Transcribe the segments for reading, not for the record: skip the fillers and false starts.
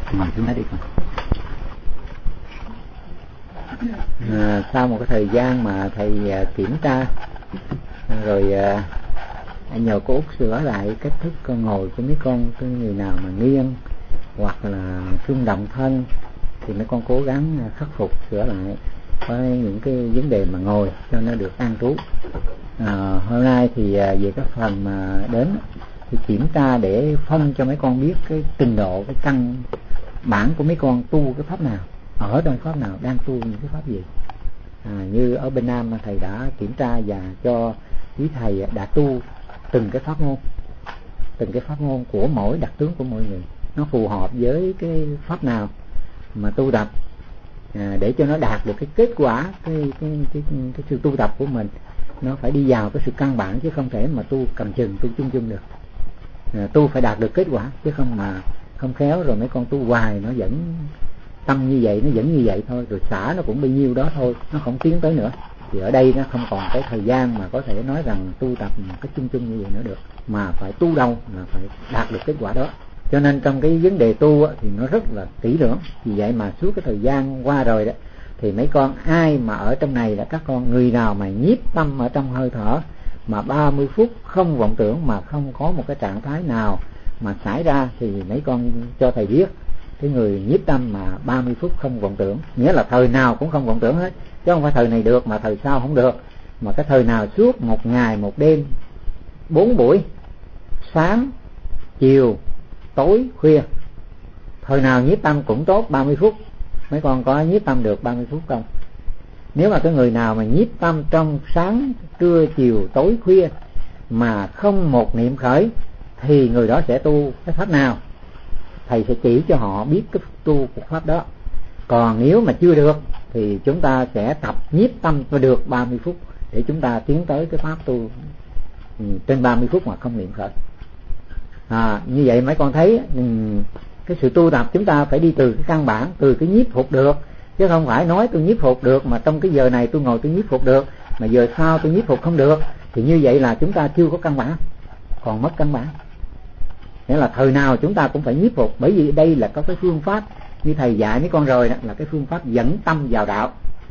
Ngồi xuống đó đi con. Sau một cái thời gian mà thầy kiểm tra rồi nhờ cô Út sửa lại cách thức con ngồi cho mấy con, cái người nào mà nghiêng hoặc là rung động thân thì mấy con cố gắng khắc phục sửa lại với những cái vấn đề mà ngồi cho nó được an trú. Hôm nay thì về cái phần mà đến thì kiểm tra để phân cho mấy con biết cái trình độ, cái căn bản của mấy con tu cái pháp nào, ở trong pháp nào, đang tu những cái pháp gì. Như ở bên Nam thầy đã kiểm tra và cho quý thầy đã tu từng cái pháp môn của mỗi đặc tướng của mỗi người, nó phù hợp với cái pháp nào mà tu tập để cho nó đạt được cái kết quả, cái sự tu tập của mình nó phải đi vào cái sự căn bản, chứ không thể mà tu cầm chừng, tu chung chung được. Tu phải đạt được kết quả, chứ không mà không khéo rồi mấy con tu hoài nó vẫn tâm như vậy, nó vẫn như vậy thôi, rồi xả nó cũng bấy nhiêu đó thôi, nó không tiến tới nữa. Thì ở đây nó không còn cái thời gian mà có thể nói rằng tu tập cái chung chung như vậy nữa được, mà phải tu đâu là phải đạt được kết quả đó. Cho nên trong cái vấn đề tu thì nó rất là kỹ lưỡng. Vì vậy mà suốt cái thời gian qua rồi đó, thì mấy con ai mà ở trong này là các con, người nào mà nhiếp tâm ở trong hơi thở mà 30 phút không vọng tưởng, mà không có một cái trạng thái nào mà xảy ra, thì mấy con cho thầy biết cái người nhiếp tâm mà 30 phút không vọng tưởng, nghĩa là thời nào cũng không vọng tưởng hết, chứ không phải thời này được mà thời sau không được, mà cái thời nào suốt một ngày một đêm 4 buổi, sáng, chiều, tối, khuya, thời nào nhiếp tâm cũng tốt 30 phút. Mấy con có nhiếp tâm được 30 phút không? Nếu mà cái người nào mà nhiếp tâm trong sáng, trưa, chiều, tối, khuya mà không một niệm khởi thì người đó sẽ tu cái pháp nào? Thầy sẽ chỉ cho họ biết cái tu của pháp đó. Còn nếu mà chưa được thì chúng ta sẽ tập nhiếp tâm cho được 30 phút để chúng ta tiến tới cái pháp tu trên 30 phút mà không niệm khởi. Như vậy mấy con thấy cái sự tu tập chúng ta phải đi từ cái căn bản, từ cái nhiếp phục được, chứ không phải nói tôi nhiếp phục được mà trong cái giờ này tôi ngồi tôi nhiếp phục được, mà giờ sau tôi nhiếp phục không được, thì như vậy là chúng ta chưa có căn bản, còn mất căn bản. Nghĩa là thời nào chúng ta cũng phải nhiếp phục, bởi vì đây là có cái phương pháp như thầy dạy mấy con rồi đó, là cái phương pháp dẫn tâm vào đạo.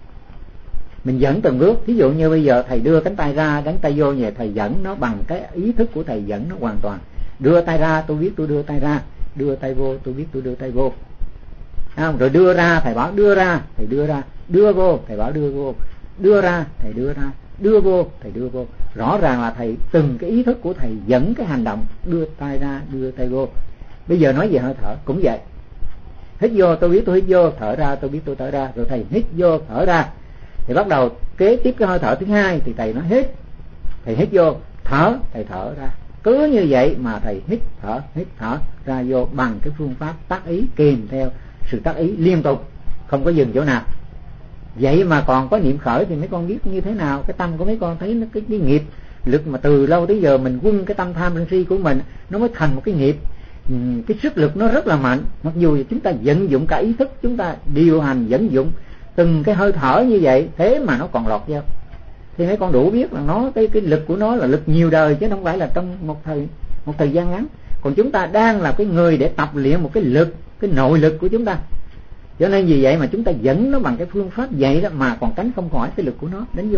Mình dẫn từng bước. Ví dụ như bây giờ thầy đưa cánh tay ra, đánh tay vô, vậy thầy dẫn nó bằng cái ý thức của thầy dẫn nó hoàn toàn. Đưa tay ra tôi biết tôi đưa tay ra, đưa tay vô tôi biết tôi đưa tay vô. Rồi đưa ra thầy bảo đưa ra, thầy đưa ra, đưa vô thầy bảo đưa vô, đưa ra thầy đưa ra, đưa vô thầy đưa vô. Rõ ràng là thầy từng cái ý thức của thầy dẫn cái hành động đưa tay ra, đưa tay vô. Bây giờ nói về hơi thở cũng vậy. Hít vô tôi biết tôi hít vô, thở ra tôi biết tôi thở ra, rồi thầy hít vô thở ra. Thì bắt đầu kế tiếp cái hơi thở thứ hai thì thầy nói hít, thầy hít vô, thở, thầy thở ra. Cứ như vậy mà thầy hít thở ra vô bằng cái phương pháp tác ý, kèm theo sự tác ý liên tục, không có dừng chỗ nào. Vậy mà còn có niệm khởi thì mấy con biết như thế nào? Cái tâm của mấy con thấy nó cái nghiệp lực mà từ lâu tới giờ mình quân cái tâm tham sân si của mình, nó mới thành một cái nghiệp. Cái sức lực nó rất là mạnh, mặc dù chúng ta vận dụng cả ý thức, chúng ta điều hành vận dụng từng cái hơi thở như vậy, thế mà nó còn lọt vô. Thì mấy con đủ biết là nó cái lực của nó là lực nhiều đời, chứ không phải là trong một thời gian ngắn. Còn chúng ta đang là cái người để tập luyện một cái lực, cái nội lực của chúng ta. Cho nên vì vậy mà chúng ta dẫn nó bằng cái phương pháp vậy đó, mà còn tránh không khỏi cái lực của nó đánh vô.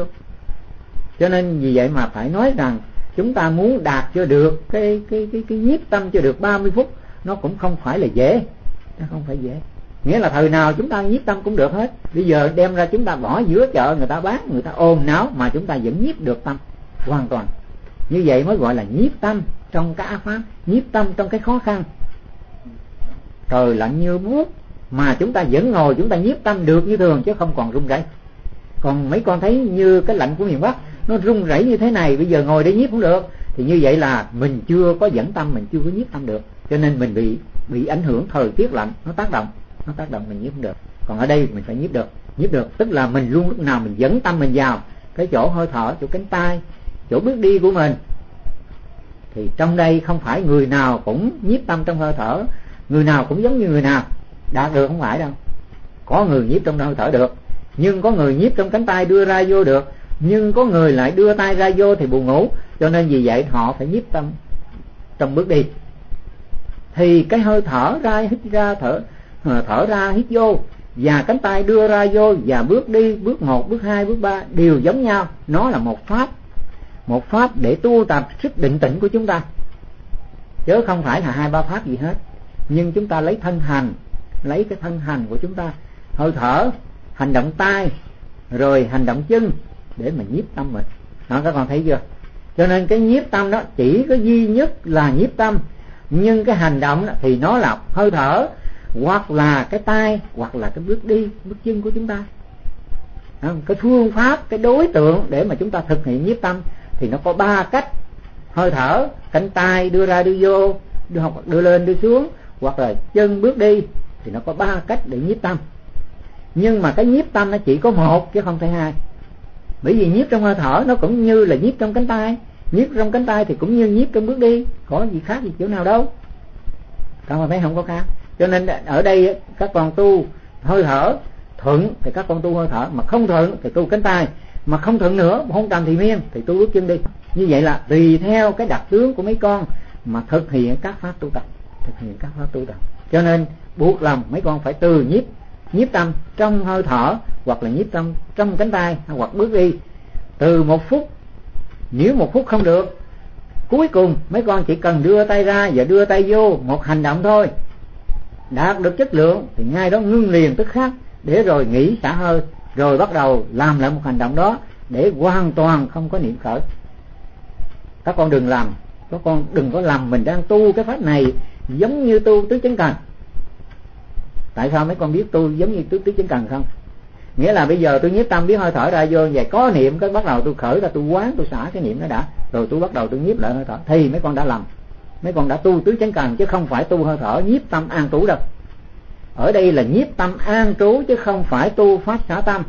Cho nên vì vậy mà phải nói rằng chúng ta muốn đạt cho được cái nhiếp tâm cho được 30 phút, nó cũng không phải là dễ. Nó không phải dễ. Nghĩa là thời nào chúng ta nhiếp tâm cũng được hết. Bây giờ đem ra chúng ta bỏ giữa chợ, người ta bán, người ta ồn náo, mà chúng ta vẫn nhiếp được tâm hoàn toàn. Như vậy mới gọi là nhiếp tâm trong cái ác pháp, nhiếp tâm trong cái khó khăn. Trời lạnh như buốt mà chúng ta vẫn ngồi, chúng ta nhiếp tâm được như thường, chứ không còn run rẩy. Còn mấy con thấy như cái lạnh của miền Bắc, nó run rẩy như thế này, bây giờ ngồi để nhiếp cũng được, thì như vậy là mình chưa có dẫn tâm, mình chưa có nhiếp tâm được. Cho nên mình bị ảnh hưởng thời tiết lạnh, nó tác động mình nhiếp không được. Còn ở đây mình phải nhiếp được tức là mình luôn lúc nào mình dẫn tâm mình vào cái chỗ hơi thở, chỗ cánh tay, chỗ bước đi của mình. Thì trong đây không phải người nào cũng nhiếp tâm trong hơi thở, người nào cũng giống như người nào đạt được, không phải đâu. Có người nhiếp trong hơi thở được, nhưng có người nhiếp trong cánh tay đưa ra vô được, nhưng có người lại đưa tay ra vô thì buồn ngủ. Cho nên vì vậy họ phải nhiếp tâm trong bước đi. Thì cái hơi thở ra, hít ra, thở thở ra hít vô, và cánh tay đưa ra vô, và bước đi, bước 1, bước 2, bước 3 đều giống nhau. Nó là một pháp để tu tập sức định tĩnh của chúng ta, chứ không phải là 2-3 pháp gì hết. Nhưng chúng ta lấy thân hành, lấy cái thân hành của chúng ta, hơi thở, hành động tay, rồi hành động chân để mà nhiếp tâm mình. Đó, các con thấy chưa? Cho nên cái nhiếp tâm đó chỉ có duy nhất là nhiếp tâm, nhưng cái hành động đó thì nó là hơi thở, hoặc là cái tay, hoặc là cái bước đi, bước chân của chúng ta. Đó, cái phương pháp, cái đối tượng để mà chúng ta thực hiện nhiếp tâm thì nó có 3 cách: hơi thở, cánh tay đưa ra đưa vô, đưa lên đưa xuống, hoặc là chân bước đi, thì nó có 3 cách để nhiếp tâm. Nhưng mà cái nhiếp tâm nó chỉ có một chứ không phải 2. Bởi vì nhiếp trong hơi thở nó cũng như là nhiếp trong cánh tay, nhiếp trong cánh tay thì cũng như nhiếp trong bước đi, có gì khác gì chỗ nào đâu. Các con thấy không có khác. Cho nên ở đây các con tu hơi thở thuận thì các con tu hơi thở, mà không thuận thì tu cánh tay, mà không thuận nữa, không trầm thì miên thì tu bước chân đi. Như vậy là tùy theo cái đặc tướng của mấy con mà thực hiện các pháp tu tập, Cho nên buộc lòng mấy con phải từ nhiếp tâm trong hơi thở, hoặc là nhiếp tâm trong cánh tay, hoặc bước đi từ 1 phút. Nếu 1 phút không được, cuối cùng mấy con chỉ cần đưa tay ra và đưa tay vô, một hành động thôi, đạt được chất lượng thì ngay đó ngưng liền tức khắc, để rồi nghỉ xả hơi, rồi bắt đầu làm lại một hành động đó để hoàn toàn không có niệm khởi. Các con đừng làm, các con đừng có làm mình đang tu cái pháp này giống như tu tứ chánh cần. Tại sao mấy con biết tu giống như tứ chánh cần không? Nghĩa là bây giờ tôi nhiếp tâm biết hơi thở ra vô, vậy có niệm cái bắt đầu tôi khởi ra, tôi quán, tôi xả cái niệm nó đã, rồi tôi bắt đầu tôi nhiếp lại hơi thở, thì mấy con đã lầm. Mấy con đã tu tứ chánh cần chứ không phải tu hơi thở nhiếp tâm an trú đâu. Ở đây là nhiếp tâm an trú chứ không phải tu pháp xả tâm.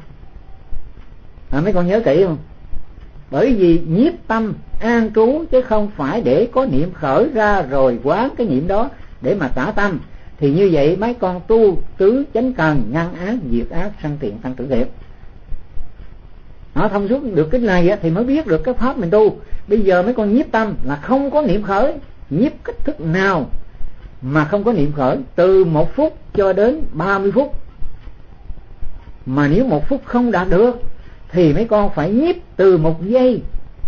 Mấy con nhớ kỹ không? Bởi vì nhiếp tâm an trú chứ không phải để có niệm khởi ra rồi quán cái niệm đó để mà xả tâm. Thì như vậy mấy con tu tứ chánh cần, ngăn ác, diệt ác, sanh thiện, tăng tử thiện. Nó thông suốt được cái này thì mới biết được cái pháp mình tu. Bây giờ mấy con nhiếp tâm là không có niệm khởi, nhiếp cách thức nào mà không có niệm khởi, từ 1 phút cho đến 30 phút. Mà nếu 1 phút không đạt được thì mấy con phải nhiếp từ 1 giây.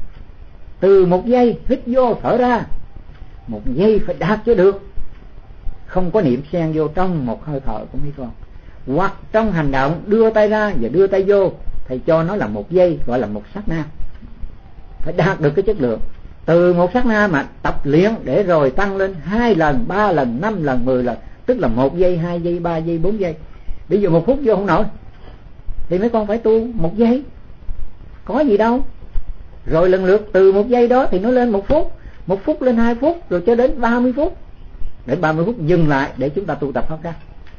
Từ 1 giây hít vô thở ra, 1 giây phải đạt cho được, không có niệm xen vô trong một hơi thở của mấy con. Hoặc trong hành động đưa tay ra và đưa tay vô, thầy cho nó là 1 giây, gọi là 1 sát na. Phải đạt được cái chất lượng. Từ 1 sát na mà tập luyện để rồi tăng lên 2 lần, 3 lần, 5 lần, 10 lần, tức là 1 giây, 2 giây, 3 giây, 4 giây. Bây giờ 1 phút vô không nổi thì mấy con phải tu 1 giây, có gì đâu. Rồi lần lượt từ 1 giây đó thì nó lên 1 phút, 1 phút lên 2 phút, rồi cho đến 30 phút. Đến 30 phút dừng lại để chúng ta tu tập pháp khác.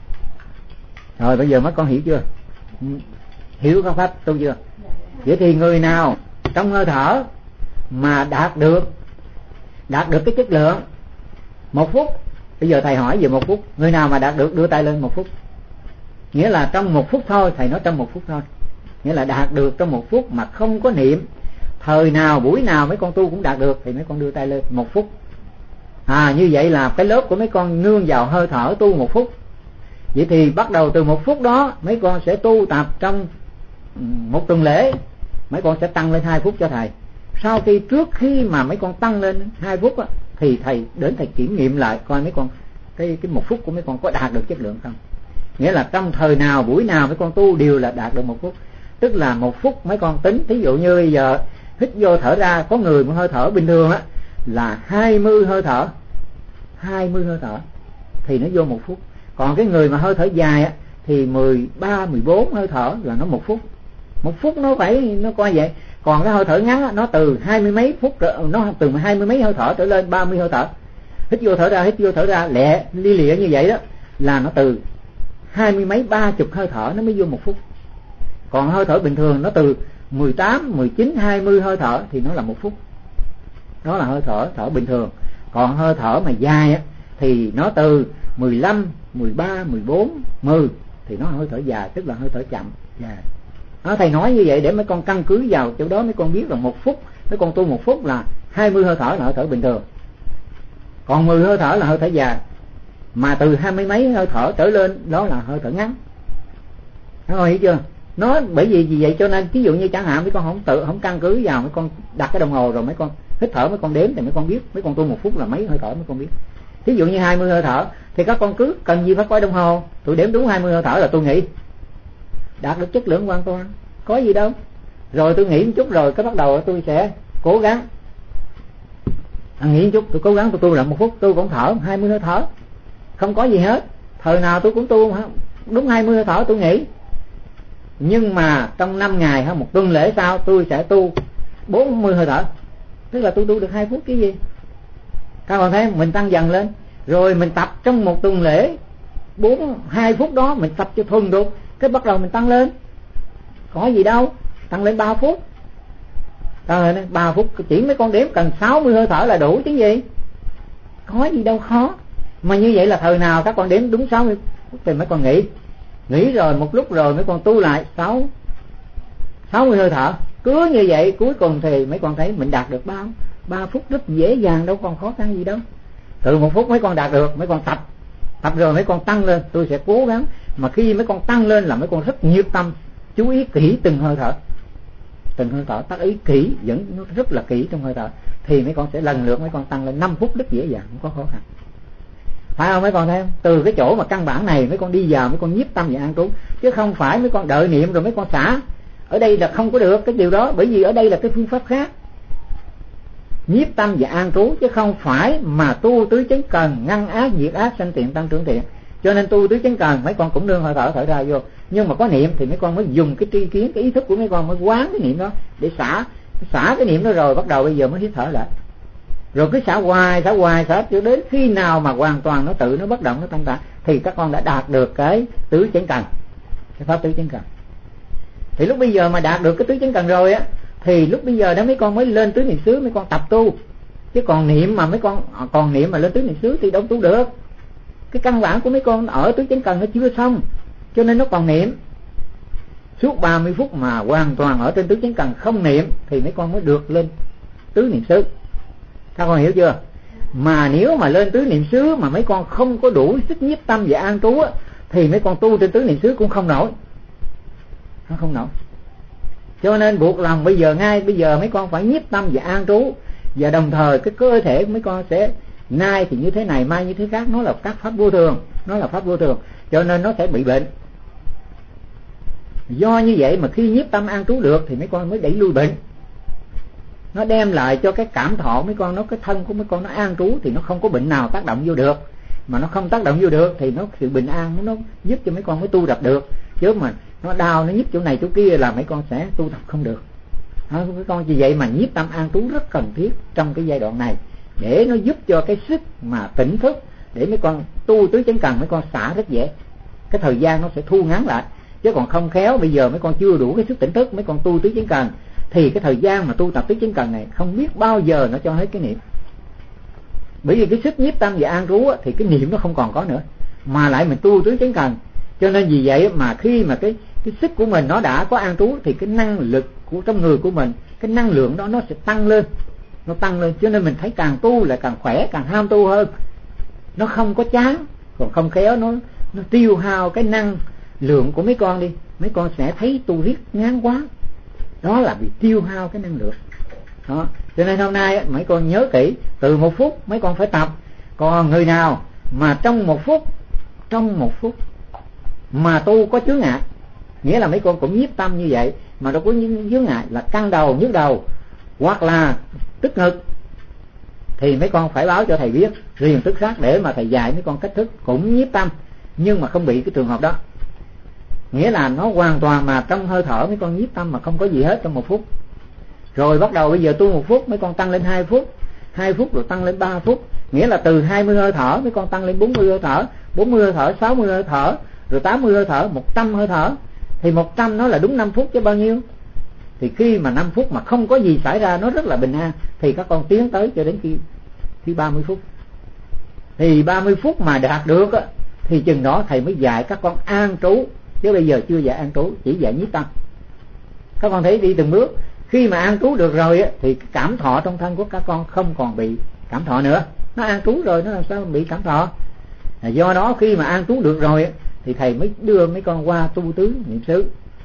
Rồi bây giờ mấy con hiểu chưa? Hiểu các pháp tu chưa? Vậy thì người nào trong hơi thở mà đạt được cái chất lượng 1 phút, bây giờ thầy hỏi về 1 phút, người nào mà đạt được đưa tay lên 1 phút. Nghĩa là trong 1 phút thôi, thầy nói trong 1 phút thôi. Nghĩa là đạt được trong 1 phút mà không có niệm, thời nào buổi nào mấy con tu cũng đạt được, thì mấy con đưa tay lên 1 phút. Như vậy là cái lớp của mấy con nương vào hơi thở tu 1 phút. Vậy thì bắt đầu từ 1 phút đó mấy con sẽ tu tập trong 1 tuần lễ. Mấy con sẽ tăng lên 2 phút cho thầy. Sau khi trước khi mà mấy con tăng lên 2 phút á, thì thầy đến thầy kiểm nghiệm lại coi mấy con cái 1 phút của mấy con có đạt được chất lượng không. Nghĩa là trong thời nào buổi nào mấy con tu đều là đạt được 1 phút. Tức là 1 phút mấy con tính, thí dụ như bây giờ hít vô thở ra, có người một hơi thở bình thường á là 20 hơi thở, 20 hơi thở thì nó vô 1 phút. Còn cái người mà hơi thở dài á thì 13, 14 hơi thở là nó 1 phút. 1 phút nó coi vậy. Còn cái hơi thở ngắn á, nó từ 20 mấy phút, nó từ 20 mấy hơi thở trở lên 30 hơi thở. Hít vô thở ra lẹ li lịa như vậy đó là nó từ 20 mấy 30 hơi thở nó mới vô 1 phút. Còn hơi thở bình thường nó từ 18, 19, 20 hơi thở thì nó là 1 phút. Đó là hơi thở bình thường. Còn hơi thở mà dài á thì nó từ 15, 13, 14, 10 thì nó hơi thở dài, tức là hơi thở chậm dài. Thầy nói như vậy để mấy con căn cứ vào chỗ đó, mấy con biết là 1 phút, mấy con tu 1 phút là 20 hơi thở là hơi thở bình thường, còn 10 hơi thở là hơi thở dài. mà từ 20 mấy hơi thở trở lên đó là hơi thở ngắn. Các con hiểu chưa? Nó bởi vì vậy cho nên ví dụ như chẳng hạn mấy con không căn cứ vào, mấy con đặt cái đồng hồ rồi mấy con hít thở, mấy con đếm thì mấy con biết, mấy con tu 1 phút là mấy hơi thở mấy con biết. Ví dụ như 20 hơi thở thì các con cứ cần gì phải coi đồng hồ, tôi đếm đúng 20 hơi thở là tôi nghỉ, đạt được chất lượng hoàn toàn, có gì đâu. Rồi tôi nghỉ một chút rồi cái bắt đầu tôi sẽ cố gắng nghỉ một chút, tôi cố gắng tôi tu lại 1 phút, tôi cũng thở 20 hơi thở, không có gì hết. Thời nào tôi cũng tu đúng 20 hơi thở tôi nghỉ. Nhưng mà trong 5 ngày hay 1 tuần lễ sau tôi sẽ tu 40 hơi thở, tức là tôi tu được 2 phút cái gì. Các bạn thấy mình tăng dần lên, rồi mình tập trong 1 tuần lễ 2 phút đó mình tập cho thuần được, cái bắt đầu mình tăng lên, có gì đâu, tăng lên 3 phút. Tăng lên 3 phút, chỉ mấy con đếm cần 60 hơi thở là đủ chứ gì, có gì đâu khó. Mà như vậy là thời nào các con đếm đúng 60 phút thì mấy con nghỉ rồi một lúc rồi mấy con tu lại 60 hơi thở. Cứ như vậy cuối cùng thì mấy con thấy mình đạt được bao 3 phút rất dễ dàng, đâu còn khó khăn gì đâu. Từ 1 phút mấy con đạt được, mấy con tập rồi mấy con tăng lên. Tôi sẽ cố gắng, mà khi mấy con tăng lên là mấy con rất nhiệt tâm, chú ý kỹ từng hơi thở, tác ý kỹ, vẫn rất là kỹ trong hơi thở, thì mấy con sẽ lần lượt mấy con tăng lên 5 phút rất dễ dàng, không có khó khăn. Phải không mấy con thấy không? Từ cái chỗ mà căn bản này mấy con đi vào mấy con nhiếp tâm và an trú, chứ không phải mấy con đợi niệm rồi mấy con xả. Ở đây là không có được cái điều đó, bởi vì ở đây là cái phương pháp khác, nhiếp tâm và an trú, chứ không phải mà tu tứ chánh cần, ngăn ác diệt ác, sanh tiện tăng trưởng thiện. Cho nên tu tứ chánh cần mấy con cũng nương hơi thở ra vô, nhưng mà có niệm thì mấy con mới dùng cái tri kiến, cái ý thức của mấy con mới quán cái niệm đó để xả cái niệm đó, rồi bắt đầu bây giờ mới hít thở lại, rồi cứ xả hoài cho đến khi nào mà hoàn toàn nó tự nó bất động, nó thanh tạng, thì các con đã đạt được cái tứ chánh cần, cái pháp tứ chánh cần. Thì lúc bây giờ mà đạt được cái tứ chánh cần rồi á, thì lúc bây giờ đó mấy con mới lên tứ niệm xứ, mấy con tập tu. Chứ còn niệm mà mấy con còn niệm mà lên tứ niệm xứ thì đâu tu được. Cái căn bản của mấy con ở tứ chánh cần nó chưa xong, cho nên nó còn niệm. Suốt 30 phút mà hoàn toàn ở trên tứ chánh cần không niệm thì mấy con mới được lên tứ niệm xứ. Các con hiểu chưa? Mà nếu mà lên tứ niệm xứ mà mấy con không có đủ sức nhiếp tâm và an trú á, thì mấy con tu trên tứ niệm xứ cũng không nổi. Nó không nổi. Cho nên buộc lòng ngay bây giờ mấy con phải nhiếp tâm và an trú, và đồng thời cái cơ thể của mấy con sẽ nay thì như thế này, mai như thế khác, nó là các pháp vô thường, cho nên nó sẽ bị bệnh. Do như vậy mà khi nhiếp tâm an trú được thì mấy con mới đẩy lui bệnh. Nó đem lại cho cái cảm thọ mấy con, cái thân của mấy con nó an trú thì nó không có bệnh nào tác động vô được. Mà nó không tác động vô được thì nó sự bình an nó giúp cho mấy con mới tu tập được. Chứ mà nó đau, nó nhức chỗ này chỗ kia là mấy con sẽ tu tập không được. Mấy con vì vậy mà nhiếp tâm an trú rất cần thiết trong cái giai đoạn này, để nó giúp cho cái sức mà tỉnh thức, để mấy con tu tứ chánh cần mấy con xả rất dễ. Cái thời gian nó sẽ thu ngắn lại. Chứ còn không khéo bây giờ mấy con chưa đủ cái sức tỉnh thức, mấy con tu tứ chánh cần thì cái thời gian mà tu tập tứ chánh cần này không biết bao giờ nó cho hết cái niệm. Bởi vì cái sức nhiếp tâm và an trú thì cái niệm nó không còn có nữa, mà lại mình tu tứ chánh cần. Cho nên vì vậy mà khi mà cái sức của mình nó đã có an trú thì cái năng lực của trong người của mình, cái năng lượng đó nó sẽ tăng lên, cho nên mình thấy càng tu là càng khỏe, càng ham tu hơn, nó không có chán. Còn không khéo nó tiêu hao cái năng lượng của mấy con đi, mấy con sẽ thấy tu riết ngán quá, đó là bị tiêu hao cái năng lượng đó. Cho nên hôm nay mấy con nhớ kỹ, từ 1 phút mấy con phải tập. Còn người nào mà trong một phút mà tu có chướng ngại, nghĩa là mấy con cũng nhiếp tâm như vậy mà đâu có chướng ngại, là căng đầu, nhức đầu hoặc là tức ngực, thì mấy con phải báo cho thầy biết riêng tức khắc, để mà thầy dạy mấy con cách thức cũng nhiếp tâm nhưng mà không bị cái trường hợp đó. Nghĩa là nó hoàn toàn mà trong hơi thở mấy con nhiếp tâm mà không có gì hết trong 1 phút. Rồi bắt đầu bây giờ tu 1 phút mấy con tăng lên 2 phút, 2 phút rồi tăng lên 3 phút. Nghĩa là từ 20 hơi thở mấy con tăng lên 40 hơi thở, 40 hơi thở, 60 hơi thở, rồi 80 hơi thở, 100 hơi thở. Thì 100 nó là đúng 5 phút chứ bao nhiêu. Thì khi mà 5 phút mà không có gì xảy ra, nó rất là bình an, thì các con tiến tới cho đến khi 30 phút. Thì 30 phút mà đạt được á, thì chừng đó thầy mới dạy các con an trú. Chứ bây giờ chưa dạy an trú, chỉ dạy nhiếp tâm. Các con thấy đi từng bước. Khi mà an trú được rồi á, thì cái cảm thọ trong thân của các con không còn bị cảm thọ nữa. Nó an trú rồi, nó làm sao bị cảm thọ. Do đó khi mà an trú được rồi thì thầy mới đưa mấy con qua tu tứ niệm xứ.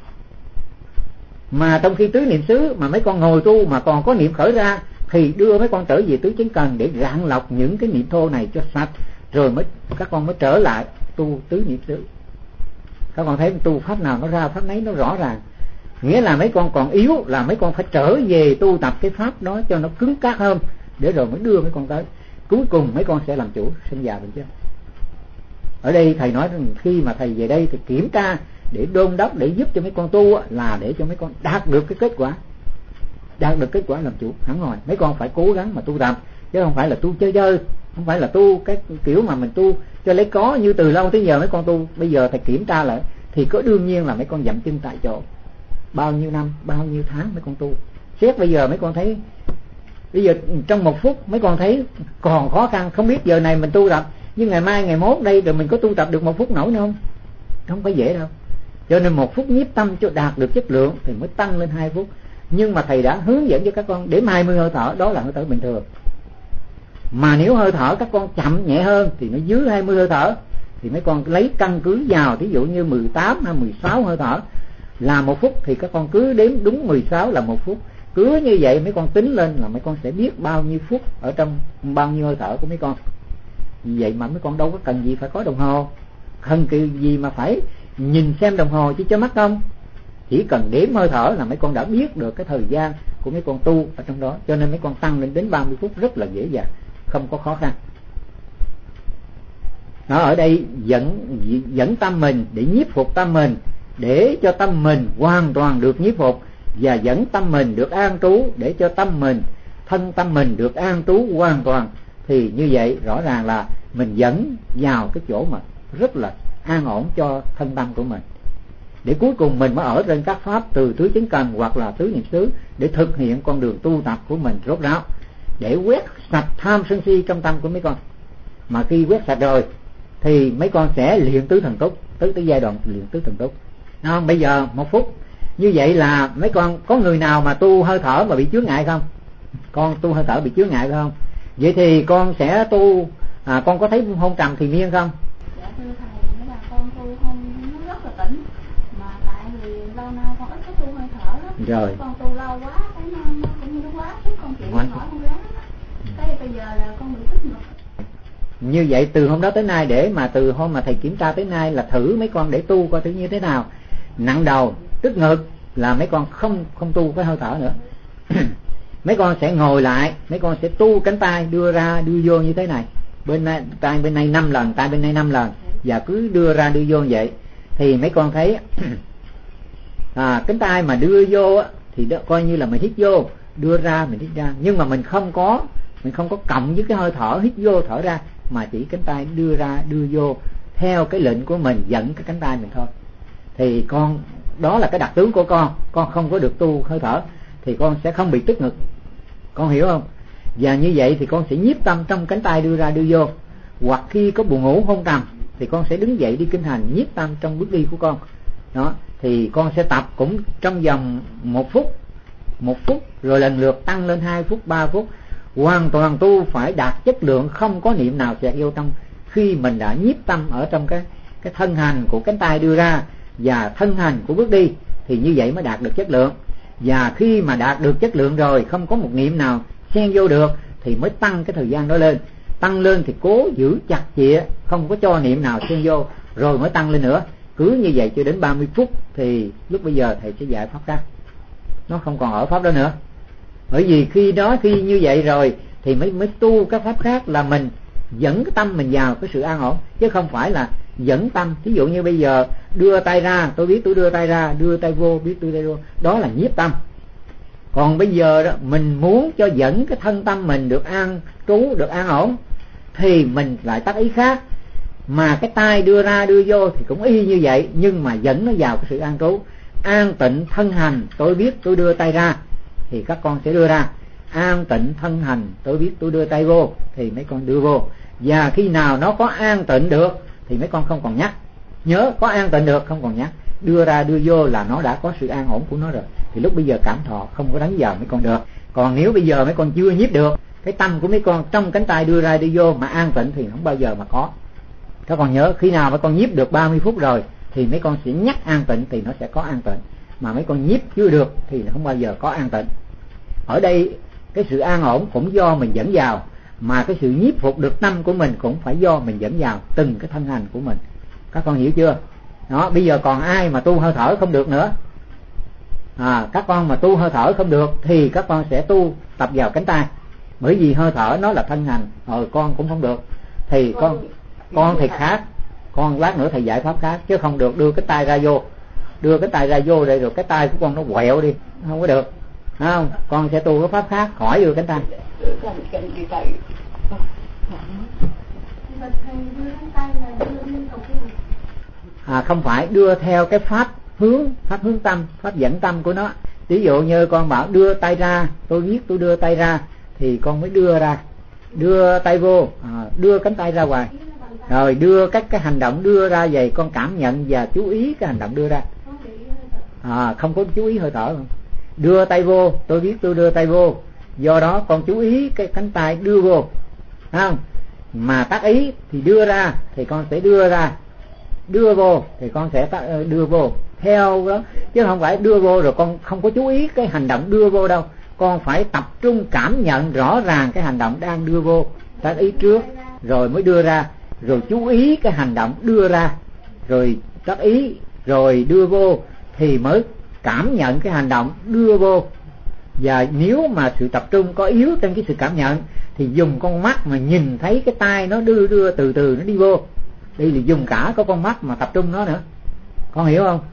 Mà trong khi tứ niệm xứ mà mấy con ngồi tu mà còn có niệm khởi ra thì đưa mấy con trở về tứ chánh cần để rạn lọc những cái niệm thô này cho sạch, rồi các con mới trở lại tu tứ niệm xứ. Các con thấy tu pháp nào nó ra pháp nấy, nó rõ ràng. Nghĩa là mấy con còn yếu là mấy con phải trở về tu tập cái pháp đó cho nó cứng cáp hơn, để rồi mới đưa mấy con tới. Cuối cùng mấy con sẽ làm chủ sinh già bệnh chết. Ở đây thầy nói rằng khi mà thầy về đây thì kiểm tra để đôn đốc, để giúp cho mấy con tu là để cho mấy con đạt được cái kết quả, đạt được kết quả làm chủ hẳn rồi. Mấy con phải cố gắng mà tu tập, chứ không phải là tu chơi chơi, không phải là tu cái kiểu mà mình tu cho lấy có như từ lâu tới giờ mấy con tu. Bây giờ thầy kiểm tra lại thì có đương nhiên là mấy con dậm chân tại chỗ. Bao nhiêu năm, bao nhiêu tháng mấy con tu, xét bây giờ mấy con thấy bây giờ trong một phút mấy con thấy còn khó khăn. Không biết giờ này mình tu tập, nhưng ngày mai ngày mốt đây rồi mình có tu tập được một phút nổi nữa không? Không phải dễ đâu. Cho nên một phút nhiếp tâm cho đạt được chất lượng thì mới tăng lên 2 phút. Nhưng mà thầy đã hướng dẫn cho các con đếm 20 hơi thở, đó là hơi thở bình thường. Mà nếu hơi thở các con chậm nhẹ hơn thì nó dưới 20 hơi thở, thì mấy con lấy căn cứ vào, ví dụ như 18 hay 16 hơi thở là 1 phút, thì các con cứ đếm đúng 16 là 1 phút. Cứ như vậy mấy con tính lên là mấy con sẽ biết bao nhiêu phút ở trong bao nhiêu hơi thở của mấy con. Vì vậy mà mấy con đâu có cần gì phải có đồng hồ, cần cái gì mà phải nhìn xem đồng hồ chứ cho mắt không. Chỉ cần đếm hơi thở là mấy con đã biết được cái thời gian của mấy con tu ở trong đó. Cho nên mấy con tăng lên đến 30 phút rất là dễ dàng, không có khó khăn. Nó ở đây dẫn tâm mình để nhiếp phục tâm mình, để cho tâm mình hoàn toàn được nhiếp phục, và dẫn tâm mình được an trú để cho tâm mình, thân tâm mình được an trú hoàn toàn. Thì như vậy rõ ràng là mình dẫn vào cái chỗ mà rất là an ổn cho thân tâm của mình, để cuối cùng mình mới ở trên các pháp từ tứ chánh cần hoặc là tứ niệm xứ để thực hiện con đường tu tập của mình rốt ráo, để quét sạch tham sân si trong tâm của mấy con. Mà khi quét sạch rồi thì mấy con sẽ luyện tứ thần túc, tới giai đoạn luyện tứ thần túc. Không, bây giờ 1 phút như vậy là mấy con có người nào mà tu hơi thở mà bị chướng ngại không? Con tu hơi thở bị chướng ngại không? Vậy thì con sẽ tu con có thấy hôn trầm thì miên không? Dạ thưa thầy, nghĩa là con tu hôn nó rất là tỉnh, mà tại vì lâu nay con ít có tu hơi thở lắm. Rồi. Con tu lâu quá cái nó cũng như nó quá sức con chịu không nổi, con ráng. Cái bây giờ là con bị tức ngực. Như vậy từ hôm đó tới nay, để mà từ hôm mà thầy kiểm tra tới nay là thử mấy con để tu coi thử như thế nào. Nặng đầu, tức ngực là mấy con không tu cái hơi thở nữa. Mấy con sẽ ngồi lại, mấy con sẽ tu cánh tay đưa ra đưa vô như thế này. Tay bên này 5 lần, tay bên này 5 lần, và cứ đưa ra đưa vô như vậy. Thì mấy con thấy cánh tay mà đưa vô thì đó, coi như là mình hít vô, đưa ra mình hít ra, nhưng mà mình không có cộng với cái hơi thở hít vô thở ra, mà chỉ cánh tay đưa ra đưa vô theo cái lệnh của mình, dẫn cái cánh tay mình thôi. Thì con đó là cái đặc tướng của con không có được tu hơi thở thì con sẽ không bị tức ngực, con hiểu không? Và như vậy thì con sẽ nhiếp tâm trong cánh tay đưa ra đưa vô. Hoặc khi có buồn ngủ hôn trầm thì con sẽ đứng dậy đi kinh hành, nhiếp tâm trong bước đi của con. Đó, thì con sẽ tập cũng trong vòng 1 phút, rồi lần lượt tăng lên 2 phút, 3 phút. Hoàn toàn tu phải đạt chất lượng, không có niệm nào xẹt vô trong. Khi mình đã nhiếp tâm ở trong cái thân hành của cánh tay đưa ra và thân hành của bước đi thì như vậy mới đạt được chất lượng. Và khi mà đạt được chất lượng rồi, không có một niệm nào xen vô được thì mới tăng cái thời gian đó lên. Tăng lên thì cố giữ chặt chịa, không có cho niệm nào xen vô, rồi mới tăng lên nữa. Cứ như vậy cho đến 30 phút thì lúc bây giờ thầy sẽ dạy pháp khác, nó không còn ở pháp đó nữa. Bởi vì khi như vậy rồi thì mới tu các pháp khác, là mình dẫn cái tâm mình vào cái sự an ổn, chứ không phải là dẫn tâm. Ví dụ như bây giờ đưa tay ra, tôi biết tôi đưa tay ra, đưa tay vô biết đưa tay vô, đó là nhiếp tâm. Còn bây giờ đó mình muốn cho dẫn cái thân tâm mình được an trú, được an ổn thì mình lại tác ý khác. Mà cái tay đưa ra đưa vô thì cũng y như vậy, nhưng mà dẫn nó vào cái sự an trú. An tịnh thân hành, tôi biết tôi đưa tay ra thì các con sẽ đưa ra. An tịnh thân hành, tôi biết tôi đưa tay vô thì mấy con đưa vô. Và khi nào nó có an tịnh được thì mấy con không còn nhắc. Nhớ có an tịnh được không còn nhắc, đưa ra đưa vô là nó đã có sự an ổn của nó rồi. Thì lúc bây giờ cảm thọ không có đánh vào mấy con được. Còn nếu bây giờ mấy con chưa nhiếp được cái tâm của mấy con trong cánh tay đưa ra đưa vô mà an tịnh thì không bao giờ mà có. Các con nhớ, khi nào mà con nhiếp được 30 phút rồi thì mấy con sẽ nhắc an tịnh thì nó sẽ có an tịnh. Mà mấy con nhiếp chưa được thì không bao giờ có an tịnh. Ở đây cái sự an ổn cũng do mình dẫn vào, mà cái sự nhiếp phục được tâm của mình cũng phải do mình dẫn vào từng cái thân hành của mình. Các con hiểu chưa? Đó, bây giờ còn ai mà tu hơi thở không được nữa? Các con mà tu hơi thở không được thì các con sẽ tu tập vào cánh tay, bởi vì hơi thở nó là thân hành. Con cũng không được thì con thì khác, con lát nữa thầy giải pháp khác, chứ không được đưa cái tay ra vô, đưa cái tay ra vô đây rồi cái tay của con nó quẹo đi, không có được, không? Con sẽ tu cái pháp khác, khỏi đưa cánh tay. Không phải đưa theo cái pháp hướng tâm, pháp dẫn tâm của nó. Ví dụ như con bảo đưa tay ra, tôi viết tôi đưa tay ra thì con mới đưa ra, đưa tay vô, đưa cánh tay ra ngoài, rồi đưa các cái hành động đưa ra vậy, con cảm nhận và chú ý cái hành động đưa ra. Không có chú ý hơi thở. Đưa tay vô, tôi viết tôi đưa tay vô, do đó con chú ý cái cánh tay đưa vô, không? Mà tác ý thì đưa ra thì con sẽ đưa ra, đưa vô thì con sẽ đưa vô theo đó, chứ không phải đưa vô rồi con không có chú ý cái hành động đưa vô đâu. Con phải tập trung cảm nhận rõ ràng cái hành động đang đưa vô, tác ý trước rồi mới đưa ra, rồi chú ý cái hành động đưa ra, rồi tác ý rồi đưa vô thì mới cảm nhận cái hành động đưa vô. Và nếu mà sự tập trung có yếu trong cái sự cảm nhận thì dùng con mắt mà nhìn thấy cái tay nó đưa từ từ nó đi vô. Đây là dùng cả có con mắt mà tập trung nó nữa. Con hiểu không?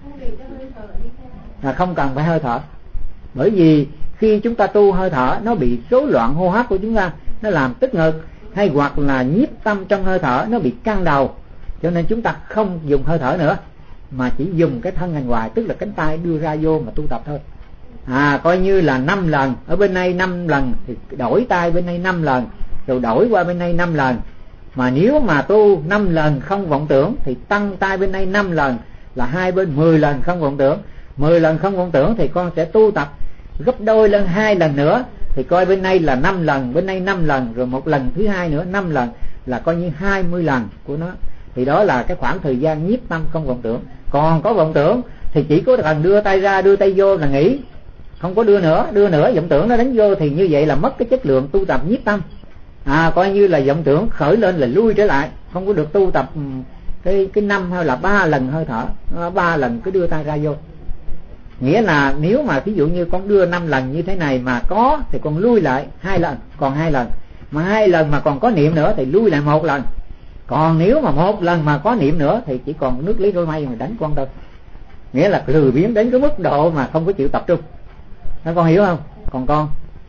Không cần phải hơi thở. Bởi vì khi chúng ta tu hơi thở nó bị rối loạn hô hấp của chúng ta, nó làm tức ngực, hay hoặc là nhiếp tâm trong hơi thở nó bị căng đầu, cho nên chúng ta không dùng hơi thở nữa, mà chỉ dùng cái thân hành hoài, tức là cánh tay đưa ra vô mà tu tập thôi. Coi như là 5 lần, ở bên đây 5 lần thì đổi tay bên đây 5 lần, rồi đổi qua bên đây 5 lần. Mà nếu mà tu 5 lần không vọng tưởng thì tăng tay bên đây 5 lần, là hai bên 10 lần không vọng tưởng. 10 lần không vọng tưởng thì con sẽ tu tập gấp đôi lên 2 lần nữa, thì coi bên đây là 5 lần, bên đây 5 lần, rồi một lần thứ hai nữa 5 lần, là coi như 20 lần của nó. Thì đó là cái khoảng thời gian nhiếp tâm không vọng tưởng. Còn có vọng tưởng thì chỉ có lần đưa tay ra đưa tay vô là nghỉ, không có đưa nữa vọng tưởng nó đánh vô, thì như vậy là mất cái chất lượng tu tập nhiếp tâm. Coi như là vọng tưởng khởi lên là lui trở lại, không có được tu tập cái 5 hay là 3 lần hơi thở, 3 lần cứ đưa tay ra vô. Nghĩa là nếu mà ví dụ như con đưa 5 lần như thế này mà có thì con lui lại 2 lần, còn 2 lần. Mà 2 lần mà còn có niệm nữa thì lui lại 1 lần. Còn nếu mà 1 lần mà có niệm nữa thì chỉ còn nước lấy đôi mây mà đánh con thôi. Nghĩa là lười biếng đến cái mức độ mà không có chịu tập trung. Đó, con hiểu không? Còn con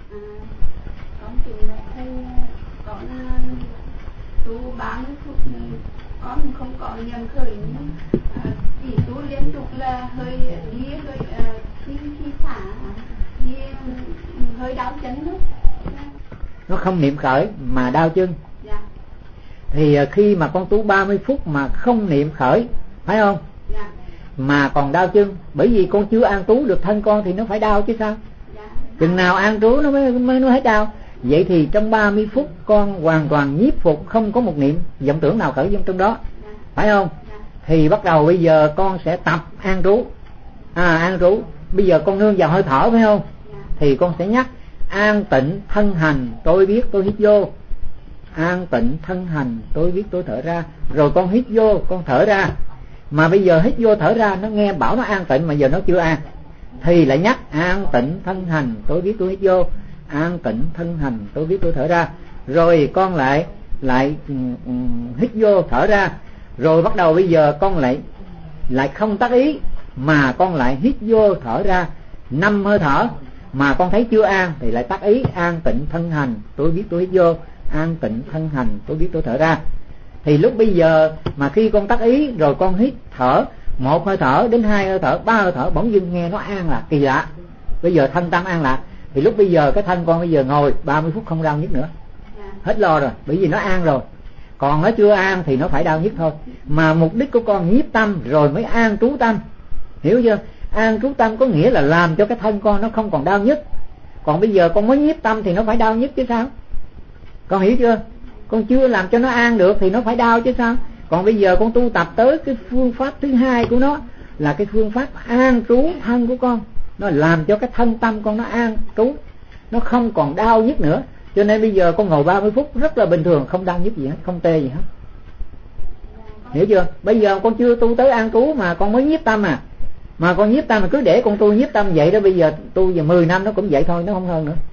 con chỉ là thầy có là tu 30 phút con không có nhận khởi, chỉ tu liên tục là hơi đi hơi khi xả đi hơi đau chân lúc nó không niệm khởi mà đau chân. Dạ. Thì khi mà con tu 30 phút mà không niệm khởi, phải không? Dạ. Mà còn đau chân, bởi vì con chưa an trú được thân con thì nó phải đau chứ sao? Dạ. Chừng nào an trú nó mới hết đau. Vậy thì trong 30 phút con hoàn toàn nhiếp phục, không có một niệm vọng tưởng nào khởi trong đó, phải không? Thì bắt đầu bây giờ con sẽ tập an trú. An trú bây giờ con nương vào hơi thở, phải không? Thì con sẽ nhắc an tịnh thân hành tôi biết tôi hít vô, an tịnh thân hành tôi biết tôi thở ra. Rồi con hít vô con thở ra. Mà bây giờ hít vô thở ra nó nghe bảo nó an tịnh mà giờ nó chưa an, thì lại nhắc an tịnh thân hành tôi biết tôi hít vô, an tịnh thân hành tôi biết tôi thở ra. Rồi con lại hít vô thở ra. Rồi bắt đầu bây giờ con lại không tác ý mà con lại hít vô thở ra 5 hơi thở, mà con thấy chưa an thì lại tác ý an tịnh thân hành tôi biết tôi hít vô, an tịnh thân hành tôi biết tôi thở ra. Thì lúc bây giờ mà khi con tác ý rồi con hít thở 1 hơi thở đến 2 hơi thở 3 hơi thở, bỗng dưng nghe nó an là kỳ lạ. Bây giờ thân tâm an lạc, thì lúc bây giờ cái thân con bây giờ ngồi 30 phút không đau nhức nữa, hết lo rồi, bởi vì nó an rồi. Còn nó chưa an thì nó phải đau nhức thôi. Mà mục đích của con nhiếp tâm rồi mới an trú tâm, hiểu chưa? An trú tâm có nghĩa là làm cho cái thân con nó không còn đau nhức. Còn bây giờ con mới nhiếp tâm thì nó phải đau nhức chứ sao? Con hiểu chưa? Con chưa làm cho nó an được thì nó phải đau chứ sao? Còn bây giờ con tu tập tới cái phương pháp thứ hai của nó là cái phương pháp an trú thân của con. Nó làm cho cái thân tâm con nó an trú, nó không còn đau nhức nữa. Cho nên bây giờ con ngồi 30 phút rất là bình thường, không đau nhức gì hết, không tê gì hết. Hiểu chưa? Bây giờ con chưa tu tới an trú mà con mới nhiếp tâm à. Mà con nhiếp tâm mà cứ để con tu nhiếp tâm vậy đó, bây giờ tu giờ 10 năm nó cũng vậy thôi, nó không hơn nữa.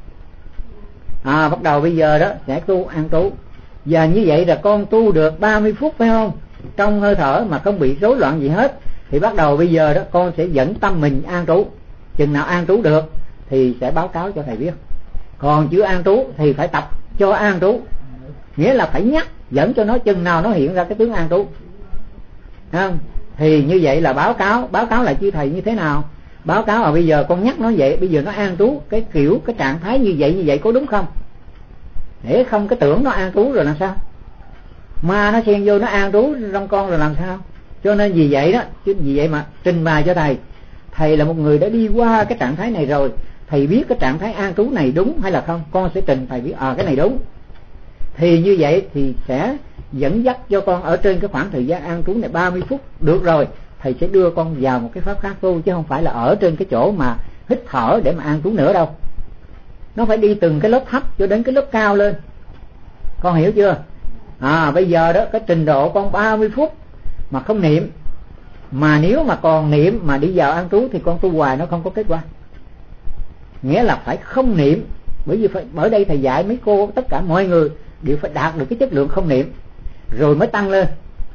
Bắt đầu bây giờ đó sẽ tu an trú. Và như vậy là con tu được 30 phút phải không? Trong hơi thở mà không bị rối loạn gì hết. Thì bắt đầu bây giờ đó con sẽ dẫn tâm mình an trú. Chừng nào an trú được thì sẽ báo cáo cho thầy biết. Còn chưa an trú thì phải tập cho an trú. Nghĩa là phải nhắc dẫn cho nó chừng nào nó hiện ra cái tướng an trú. Không? Thì như vậy là báo cáo lại chư thầy như thế nào? Báo cáo là bây giờ con nhắc nó vậy, bây giờ nó an trú cái kiểu cái trạng thái như vậy có đúng không? Để không cái tưởng nó an trú rồi làm sao? Ma nó xen vô nó an trú trong con rồi làm sao? Cho nên vì vậy đó, vì vậy mà trình bày cho thầy. Thầy là một người đã đi qua cái trạng thái này rồi, thầy biết cái trạng thái an trú này đúng hay là không. Con sẽ trình thầy biết cái này đúng. Thì như vậy thì sẽ dẫn dắt cho con ở trên cái khoảng thời gian an trú này 30 phút được rồi, thầy sẽ đưa con vào một cái pháp khác tu, chứ không phải là ở trên cái chỗ mà hít thở để mà an trú nữa đâu. Nó phải đi từng cái lớp thấp cho đến cái lớp cao lên. Con hiểu chưa? Bây giờ đó cái trình độ con 30 phút mà không niệm, mà nếu mà còn niệm mà đi vào an trú thì con tu hoài nó không có kết quả. Nghĩa là phải không niệm. Bởi vì bởi đây thầy dạy mấy cô tất cả mọi người đều phải đạt được cái chất lượng không niệm rồi mới tăng lên.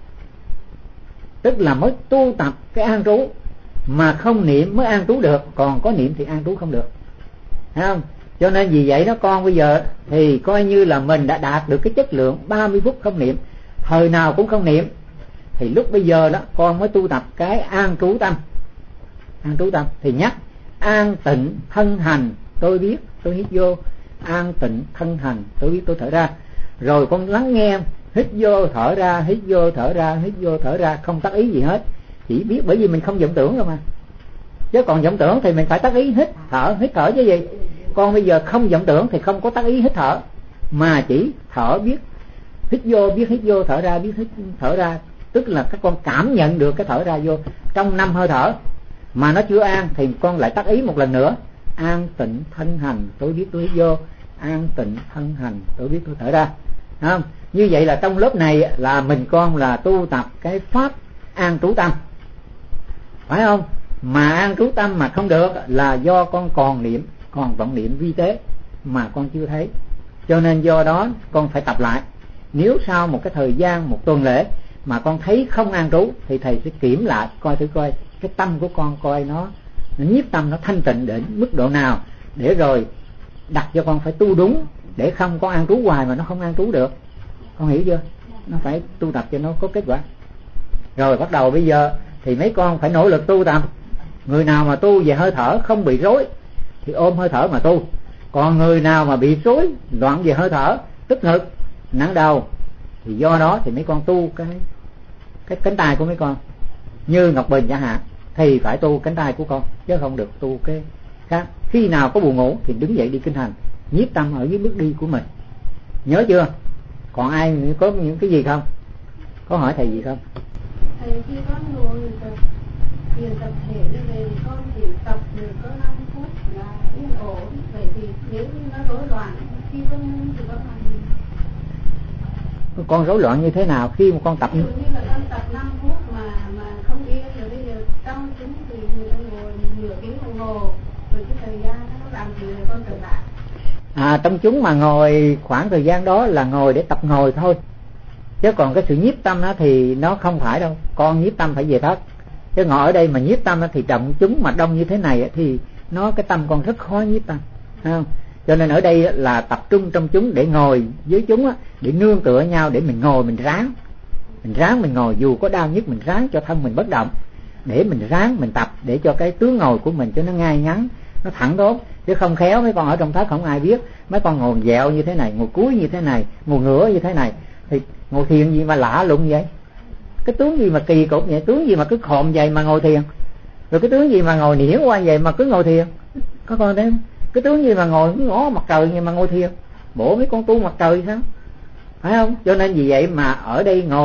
Tức là mới tu tập cái an trú, mà không niệm mới an trú được, còn có niệm thì an trú không được. Thấy không? Cho nên vì vậy đó con bây giờ thì coi như là mình đã đạt được cái chất lượng 30 phút không niệm, thời nào cũng không niệm. Thì lúc bây giờ đó con mới tu tập cái an trú tâm. An trú tâm thì nhắc an tịnh thân hành tôi biết, tôi hít vô. An tịnh thân hành tôi biết, tôi thở ra. Rồi con lắng nghe, hít vô thở ra, hít vô thở ra, hít vô thở ra, không tác ý gì hết. Chỉ biết bởi vì mình không vọng tưởng rồi mà. Chứ còn vọng tưởng thì mình phải tác ý hít thở chứ gì. Con bây giờ không vọng tưởng thì không có tác ý hít thở, mà chỉ thở biết hít vô, biết hít vô thở ra, biết hít thở ra. Tức là các con cảm nhận được cái thở ra vô trong 5 hơi thở. Mà nó chưa an thì con lại tác ý một lần nữa. An tịnh thân hành tôi biết, tôi hít vô. An tịnh thân hành tôi biết, tôi thở ra. Không? Như vậy là trong lớp này là mình con là tu tập cái pháp an trú tâm, phải không? Mà an trú tâm mà không được là do con còn niệm, còn vọng niệm vi tế mà con chưa thấy. Cho nên do đó con phải tập lại. Nếu sau một cái thời gian, một tuần lễ mà con thấy không an trú thì thầy sẽ kiểm lại coi thử coi cái tâm của con, coi nó nhiếp tâm nó thanh tịnh đến mức độ nào, để rồi đặt cho con phải tu đúng, để không có an trú hoài mà nó không an trú được. Con hiểu chưa? Nó phải tu tập cho nó có kết quả. Rồi bắt đầu bây giờ thì mấy con phải nỗ lực tu tập. Người nào mà tu về hơi thở không bị rối thì ôm hơi thở mà tu. Còn người nào mà bị rối loạn về hơi thở, tức ngực, nặng đầu, thì do đó thì mấy con tu cái cánh tay của mấy con. Như Ngọc Bình chẳng hạn thì phải tu cánh tay của con, chứ không được tu cái khác. Khi nào có buồn ngủ thì đứng dậy đi kinh hành, nhiếp tâm ở dưới bước đi của mình. Nhớ chưa? Còn ai có những cái gì không? Có hỏi thầy gì không? Thầy khi con ngồi thiền tập thể như vậy con chỉ tập được có 5 phút là yên ổn. Vậy thì nếu như nó rối loạn khi con ngưng thì con làm gì? Con rối loạn như thế nào khi mà con tập? Ví dụ như là con tập 5 phút mà không yên, rồi bây giờ trong chúng thì người ta ngồi nửa tiếng đồng hồ, rồi cái thời gian nó làm gì rồi con trở lại. Trong chúng mà ngồi khoảng thời gian đó là ngồi để tập ngồi thôi. Chứ còn cái sự nhiếp tâm đó thì nó không phải đâu. Con nhiếp tâm phải về thất. Chứ ngồi ở đây mà nhiếp tâm đó thì động chúng mà đông như thế này thì cái tâm con rất khó nhiếp tâm, không? Cho nên ở đây là tập trung trong chúng để ngồi với chúng, để nương tựa nhau, để mình ngồi mình ráng mình ngồi, dù có đau nhức mình ráng cho thân mình bất động, để mình ráng mình tập để cho cái tướng ngồi của mình cho nó ngay ngắn, nó thẳng tốt. Chứ không khéo mấy con ở trong thất không ai biết, mấy con ngồi dẹo như thế này, ngồi cúi như thế này, ngồi ngửa như thế này, thì ngồi thiền gì mà lạ lùng vậy? Cái tướng gì mà kỳ cục vậy? Tướng gì mà cứ khòm vậy mà ngồi thiền? Rồi cái tướng gì mà ngồi nỉa qua vậy mà cứ ngồi thiền? Có con thấy không? Cái tướng gì mà ngồi ngó mặt trời vậy mà ngồi thiền? Bộ mấy con tu mặt trời sao? Phải không? Cho nên vì vậy mà ở đây ngồi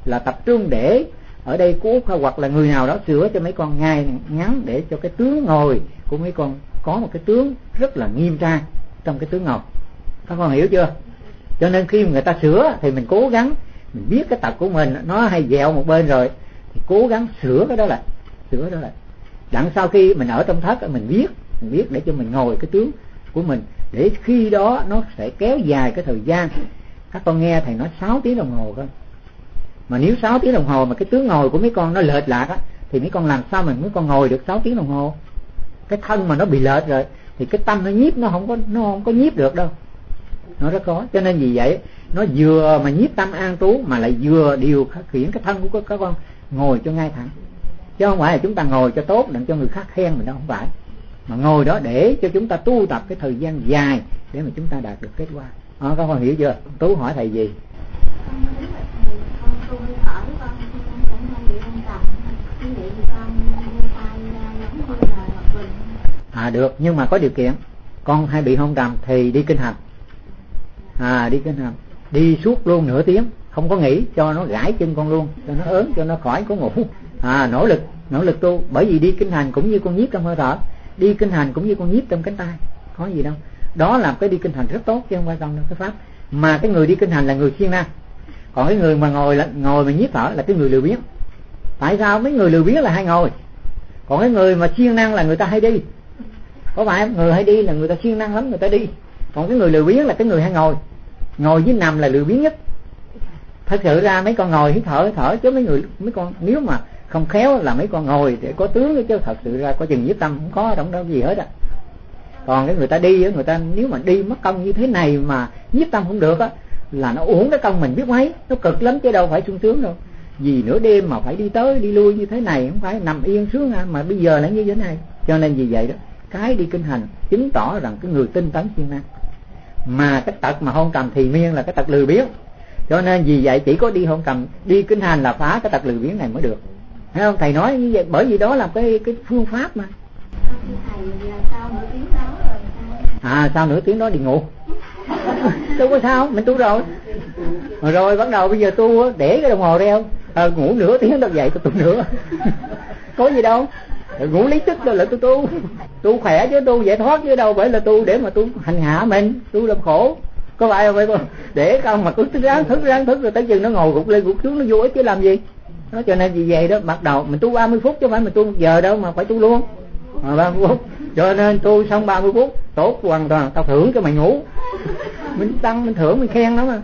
là tập trung để ở đây cô Út hoặc là người nào đó sửa cho mấy con ngay ngắn, để cho cái tướng ngồi của mấy con có một cái tướng rất là nghiêm trang trong cái tướng ngồi. Các con hiểu chưa? Cho nên khi người ta sửa thì mình cố gắng, mình biết cái tật của mình nó hay dẹo một bên rồi thì cố gắng sửa cái đó lại, sửa đó lại. Đặng sau khi mình ở trong thất mình biết để cho mình ngồi cái tướng của mình, để khi đó nó sẽ kéo dài cái thời gian. Các con nghe thầy nói 6 tiếng đồng hồ thôi, mà nếu 6 tiếng đồng hồ mà cái tướng ngồi của mấy con nó lệch lạc á, thì mấy con làm sao mà mấy con ngồi được 6 tiếng đồng hồ? Cái thân mà nó bị lệch rồi thì cái tâm nó nhiếp nó không có nhiếp được đâu, nó rất khó. Cho nên vì vậy nó vừa mà nhiếp tâm an trú mà lại vừa điều khiển cái thân của các con ngồi cho ngay thẳng, chứ không phải là chúng ta ngồi cho tốt đặng cho người khác khen mình đâu, không phải, mà ngồi đó để cho chúng ta tu tập cái thời gian dài để mà chúng ta đạt được kết quả. Các con hiểu chưa? Tú hỏi thầy gì? Được, nhưng mà có điều kiện. Con hay bị hôn trầm thì đi kinh hành. Đi kinh hành, đi suốt luôn nửa tiếng, không có nghỉ, cho nó gãi chân con luôn, cho nó ớn, cho nó khỏi có ngủ. Nỗ lực tu, bởi vì đi kinh hành cũng như con nhiếp trong hơi thở, đi kinh hành cũng như con nhiếp trong cánh tay, có gì đâu. Đó là cái đi kinh hành rất tốt chứ không quan trọng đâu cái pháp. Mà cái người đi kinh hành là người siêng năng, còn cái người mà ngồi mà nhiếp thở là cái người lười biếng. Tại sao? Mấy người lười biếng là hay ngồi, còn cái người mà siêng năng là người ta hay đi. Có phải người hay đi là người ta siêng năng lắm, người ta đi. Còn cái người lười biếng là cái người hay ngồi với nằm là lười biếng nhất. Thật sự ra mấy con ngồi hít thở chứ mấy con nếu mà không khéo là mấy con ngồi để có tướng, chứ thật sự ra có chừng nhiếp tâm không có trong đó gì hết á. Còn cái người ta đi, người ta nếu mà đi mất công như thế này mà nhiếp tâm không được á, là nó uổng cái công mình biết mấy, nó cực lắm chứ đâu phải sung sướng đâu. Vì nửa đêm mà phải đi tới đi lui như thế này, không phải nằm yên sướng mà bây giờ là như thế này. Cho nên vì vậy đó, cái đi kinh hành chứng tỏ rằng cái người tinh tấn siêng năng. Mà cái tật mà hôn trầm thì miên là cái tật lười biếng. Cho nên vì vậy chỉ có đi hôn trầm, đi kinh hành là phá cái tật lười biếng này mới được. Thấy không? Thầy nói như vậy bởi vì đó là cái phương pháp mà. Sau nửa tiếng đó đi ngủ. Đâu có sao, mình tu rồi bắt đầu bây giờ tu để cái đồng hồ đeo, ngủ nửa tiếng đâu dậy tôi tu nữa. Có gì đâu, ngủ lấy sức rồi là tôi tu khỏe chứ, tu giải thoát chứ đâu phải là tu để mà tu hành hạ mình, tu làm khổ. Có phải không? Phải không? Để không mà cứ ráng thức rồi tới chừng nó ngồi gục lên gục xuống nó vô ích chứ làm gì. Đó, cho nên vì vậy đó, bắt đầu mình tu 30 phút chứ không phải mình tu 1 giờ đâu mà phải tu luôn. 30 phút. Cho nên tu xong 30 phút tốt hoàn toàn, tao thưởng cho mày ngủ. Mình tăng, mình thưởng, mình khen lắm mà.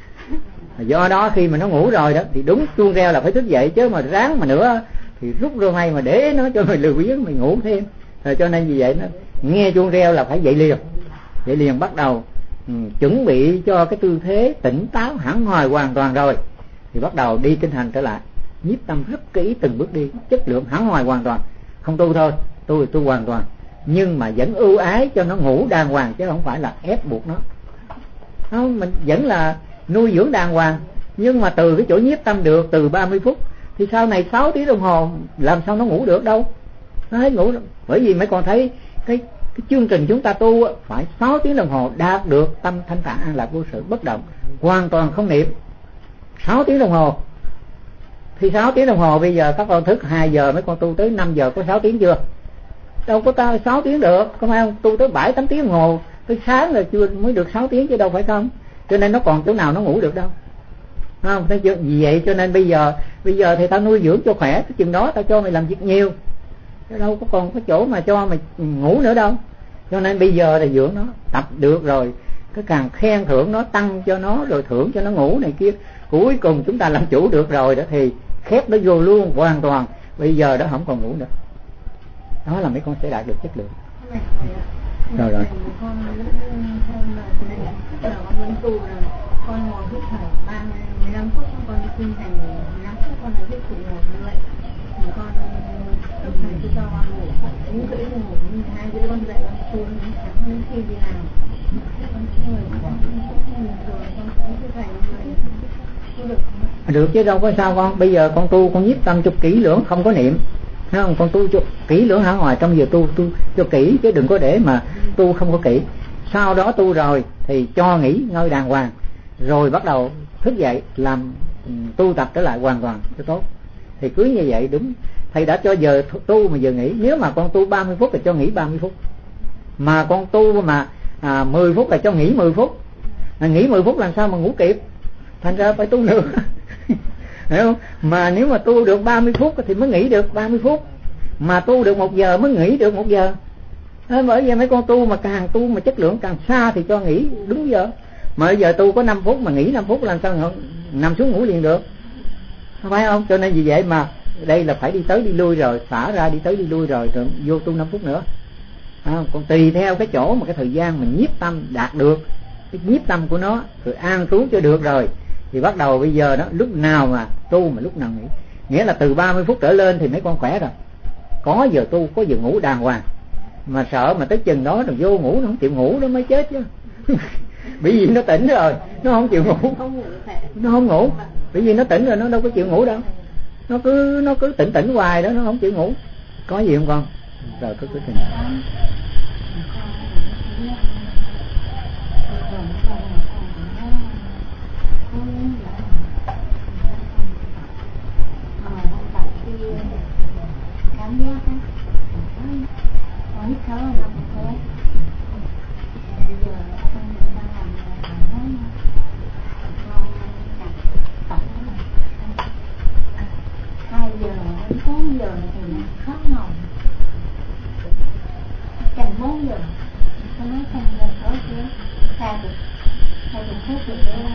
Do đó khi mà nó ngủ rồi đó thì đúng chuông reo là phải thức dậy, chứ mà ráng mà nữa thì rút rô hay mà để nó cho mày lười biếng mày ngủ thêm. Cho nên vì vậy nó nghe chuông reo là phải dậy liền bắt đầu chuẩn bị cho cái tư thế tỉnh táo hẳn hoài hoàn toàn rồi thì bắt đầu đi kinh hành trở lại, nhiếp tâm rất kỹ từng bước đi, chất lượng hẳn hoài hoàn toàn. Không tu thôi, tu hoàn toàn, nhưng mà vẫn ưu ái cho nó ngủ đàng hoàng chứ không phải là ép buộc nó. Không, mình vẫn là nuôi dưỡng đàng hoàng, nhưng mà từ cái chỗ nhiếp tâm được từ 30 phút thì sau này 6 tiếng đồng hồ làm sao nó ngủ được đâu. Nó hết ngủ. Bởi vì mấy con thấy cái chương trình chúng ta tu phải 6 tiếng đồng hồ đạt được tâm thanh thản an lạc vô sự bất động, hoàn toàn không niệm. 6 tiếng đồng hồ thì 6 tiếng đồng hồ bây giờ các con thức 2 giờ, mấy con tu tới 5 giờ có 6 tiếng chưa? Đâu có ta 6 tiếng được, có phải không? Tu tới 7-8 tiếng đồng hồ tới sáng là chưa mới được 6 tiếng chứ đâu phải không? Cho nên nó còn chỗ nào nó ngủ được đâu. Không, thấy chưa? Vì vậy cho nên bây giờ thì tao nuôi dưỡng cho khỏe, cái chừng đó tao cho mày làm việc nhiều, chứ đâu có còn có chỗ mà cho mày ngủ nữa đâu. Cho nên bây giờ là dưỡng nó, tập được rồi cái càng khen thưởng nó, tăng cho nó rồi thưởng cho nó ngủ này kia, cuối cùng chúng ta làm chủ được rồi đó thì khép nó vô luôn hoàn toàn. Bây giờ đó không còn ngủ nữa, đó là mấy con sẽ đạt được chất lượng. Rồi con ngồi hít thở 15 phút, con đi kinh hành 15 phút, con lại tiếp tục ngồi như vậy. Con lúc này tôi cho con ngủ, đến rưỡi ngủ, 2 rưỡi con dậy, con xuống đến sáng đến khi đi làm. Con ngồi con rồi con cũng cứ thành như vậy. Được chứ đâu có sao con. Bây giờ con tu con nhiếp tâm cho kỹ lưỡng, không có niệm. Thấy không? Con tu cho kỹ lưỡng hả ngoài, trong giờ tu cho kỹ chứ đừng có để mà tu không có kỹ. Sau đó tu rồi thì cho nghỉ ngơi đàng hoàng, rồi bắt đầu thức dậy làm tu tập trở lại hoàn toàn cho tốt. Thì cứ như vậy đúng. Thầy đã cho giờ tu mà giờ nghỉ. Nếu mà con tu 30 phút thì cho nghỉ 30 phút. Mà con tu mà 10 phút là cho nghỉ 10 phút. Nghỉ 10 phút làm sao mà ngủ kịp. Thành ra phải tu nữa. Hiểu không? Mà nếu mà tu được 30 phút thì mới nghỉ được 30 phút. Mà tu được 1 giờ mới nghỉ được 1 giờ. Bởi vì mấy con tu mà càng tu mà chất lượng càng xa thì cho nghỉ đúng giờ. Mà bây giờ tu có 5 phút mà nghỉ 5 phút làm sao nằm xuống ngủ liền được. Phải không? Cho nên vì vậy mà đây là phải đi tới đi lui rồi, xả ra đi tới đi lui rồi vô tu 5 phút nữa. Còn tùy theo cái chỗ mà cái thời gian mình nhiếp tâm đạt được cái nhiếp tâm của nó, rồi an trú cho được rồi thì bắt đầu bây giờ đó, lúc nào mà tu mà lúc nào nghỉ. Nghĩa là từ 30 phút trở lên thì mấy con khỏe rồi, có giờ tu có giờ ngủ đàng hoàng. Mà sợ mà tới chừng đó rồi vô ngủ nó không chịu ngủ nó mới chết chứ. Bởi vì nó tỉnh rồi nó không chịu ngủ, nó không ngủ bởi vì nó tỉnh rồi nó đâu có chịu ngủ đâu, nó cứ tỉnh hoài đó, nó không chịu ngủ. Có gì không con? Rồi cứ trình. Cảm giác á, có hít thở là không khỏe. Bây giờ con mình đang làm nó con chặt tổng 2 giờ đến 4 giờ thì nó khó ngồi. Chừng 4 giờ con nói chừng giờ thở chứ 20 phút rồi đó.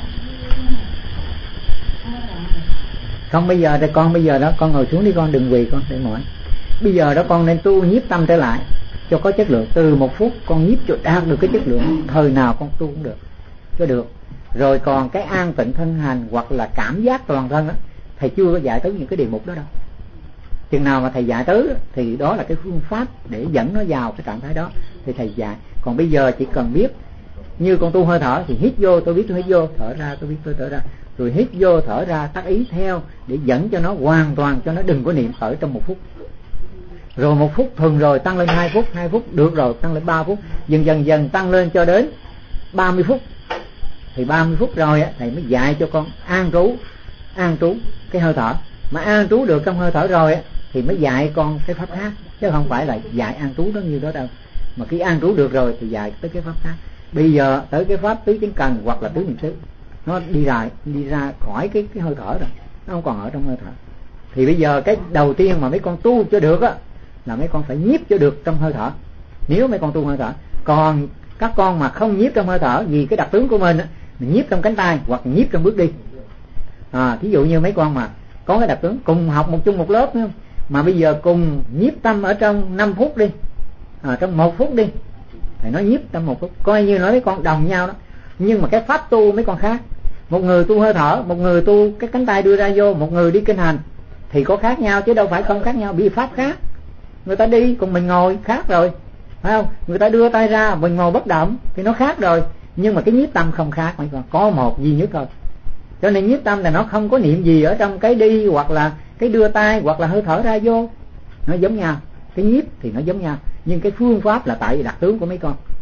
Không, bây giờ thì con bây giờ đó con ngồi xuống đi con, đừng quỳ con để mỏi. Bây giờ đó con nên tu nhiếp tâm trở lại cho có chất lượng. Từ 1 phút con nhiếp cho đạt được cái chất lượng, thời nào con tu cũng được cho được. Rồi còn cái an tịnh thân hành hoặc là cảm giác toàn thân á, thầy chưa có dạy tới những cái đề mục đó đâu. Chừng nào mà thầy dạy tới thì đó là cái phương pháp để dẫn nó vào cái trạng thái đó thì thầy dạy. Còn bây giờ chỉ cần biết như con tu hơi thở thì hít vô tôi biết tôi hít vô, thở ra tôi biết tôi thở ra, rồi hít vô thở ra tác ý theo để dẫn cho nó hoàn toàn, cho nó đừng có niệm khởi trong 1 phút. Rồi 1 phút thường rồi tăng lên 2 phút, 2 phút được rồi tăng lên 3 phút, dần tăng lên cho đến 30 phút. Thì 30 phút rồi á thầy mới dạy cho con an trú cái hơi thở. Mà an trú được trong hơi thở rồi á thì mới dạy con cái pháp khác, chứ không phải là dạy an trú đó như đó đâu. Mà khi an trú được rồi thì dạy tới cái pháp khác. Bây giờ tới cái pháp tứ chánh cần hoặc là tứ niệm xứ, nó đi ra khỏi cái hơi thở rồi, nó không còn ở trong hơi thở. Thì bây giờ cái đầu tiên mà mấy con tu cho được á là mấy con phải nhiếp cho được trong hơi thở. Nếu mấy con tu hơi thở, còn các con mà không nhiếp trong hơi thở vì cái đặc tướng của mình á, mình nhiếp trong cánh tay hoặc nhiếp trong bước đi. Thí dụ như mấy con mà có cái đặc tướng cùng học một lớp không? Mà bây giờ cùng nhiếp tâm ở trong 5 phút đi, trong 1 phút đi, thì nó nhiếp trong 1 phút, coi như nói mấy con đồng nhau đó. Nhưng mà cái pháp tu mấy con khác, một người tu hơi thở, một người tu cái cánh tay đưa ra vô, một người đi kinh hành thì có khác nhau chứ đâu phải không khác nhau. Vì pháp khác, người ta đi còn mình ngồi khác rồi, phải không? Người ta đưa tay ra mình ngồi bất động thì nó khác rồi. Nhưng mà cái nhiếp tâm không khác mấy con, có một duy nhất thôi. Cho nên nhiếp tâm là nó không có niệm gì ở trong cái đi hoặc là cái đưa tay hoặc là hơi thở ra vô, nó giống nhau. Cái nhiếp thì nó giống nhau, nhưng cái phương pháp là tại đặc tướng của mấy con.